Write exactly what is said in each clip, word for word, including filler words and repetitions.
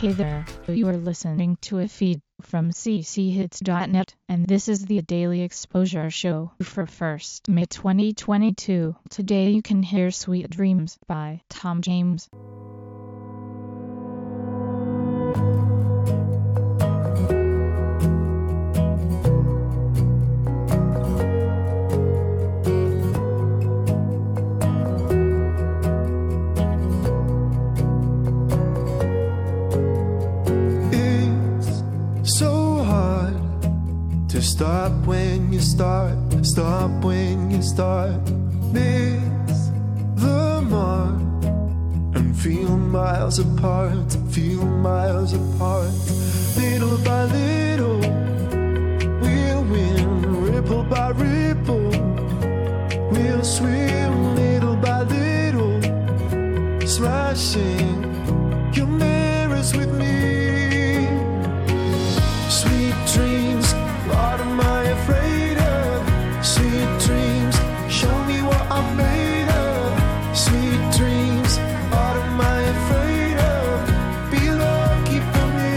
Hey there, you are listening to a feed from c c hits dot net, and this is the Daily Exposure Show for first May twenty twenty-two. Today you can hear Sweet Dreams by Tom James. Stop when you start, stop when you start. Miss the mark and feel miles apart, feel miles apart. Little by little, we'll win. Ripple by ripple, we'll swim. Little by little, smashing your mirrors with me. Sweet dreams, what am I afraid of? Sweet dreams, show me what I'm made of. Sweet dreams, what am I afraid of? Be lucky for me.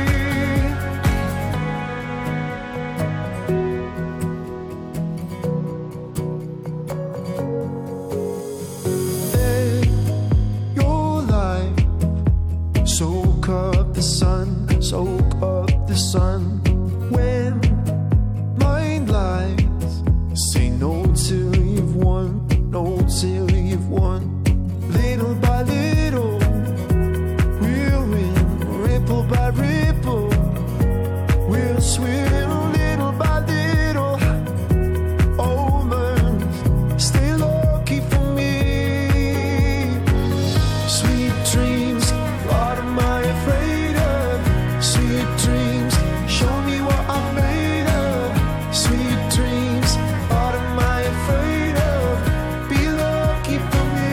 Let your life soak up the sun, soak up the sun. When mind lies, say no till you've won, no till you've won. Little by little, we'll win. Ripple by ripple, we'll swim. Little by little, oh man, stay lucky for me. Sweet dreams, what am I afraid of? Sweet dreams, show me what I'm made of. Sweet dreams, what am I afraid of? Be lucky for me.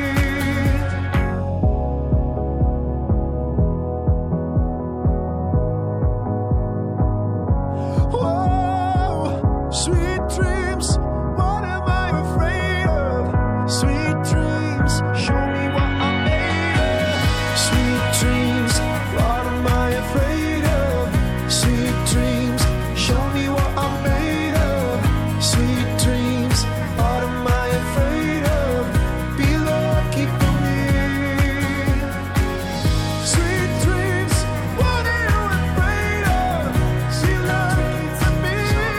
Whoa, sweet dreams, what am I afraid of? Sweet dreams, show me what I'm made of. Sweet dreams, what am I afraid of? Sweet dreams, show me what I'm made of. Sweet dreams, what am I afraid of? Be lucky for me. Sweet dreams, what are you afraid of? She lucky to me.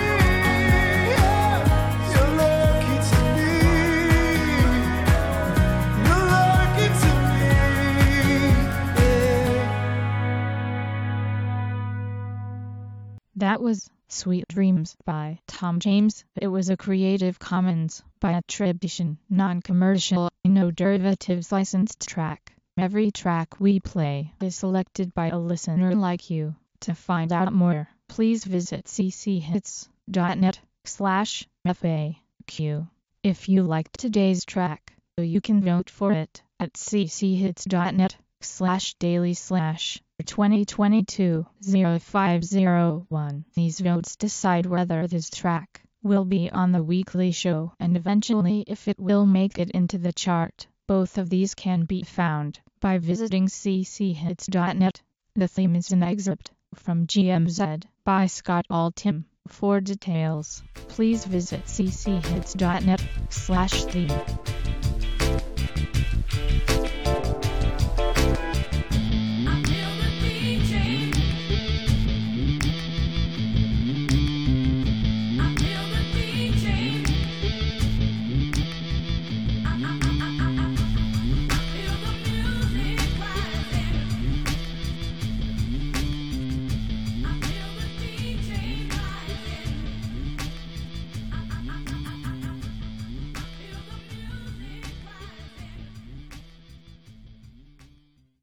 Yeah, you're lucky to me. You're lucky to me. Yeah. That was Sweet Dreams by Tom James. It was a Creative Commons by attribution, non-commercial, no derivatives licensed track. Every track we play is selected by a listener like you. To find out more, please visit c c hits dot net slash F A Q. If you liked today's track, you can vote for it at c c hits dot net slash daily slash twenty twenty-two oh five oh one. These votes decide whether this track will be on the weekly show and eventually if it will make it into the chart. Both of these can be found by visiting c c hits dot net. The theme is an excerpt from G M Z by Scott Altham. For details, please visit c c hits dot net slash theme.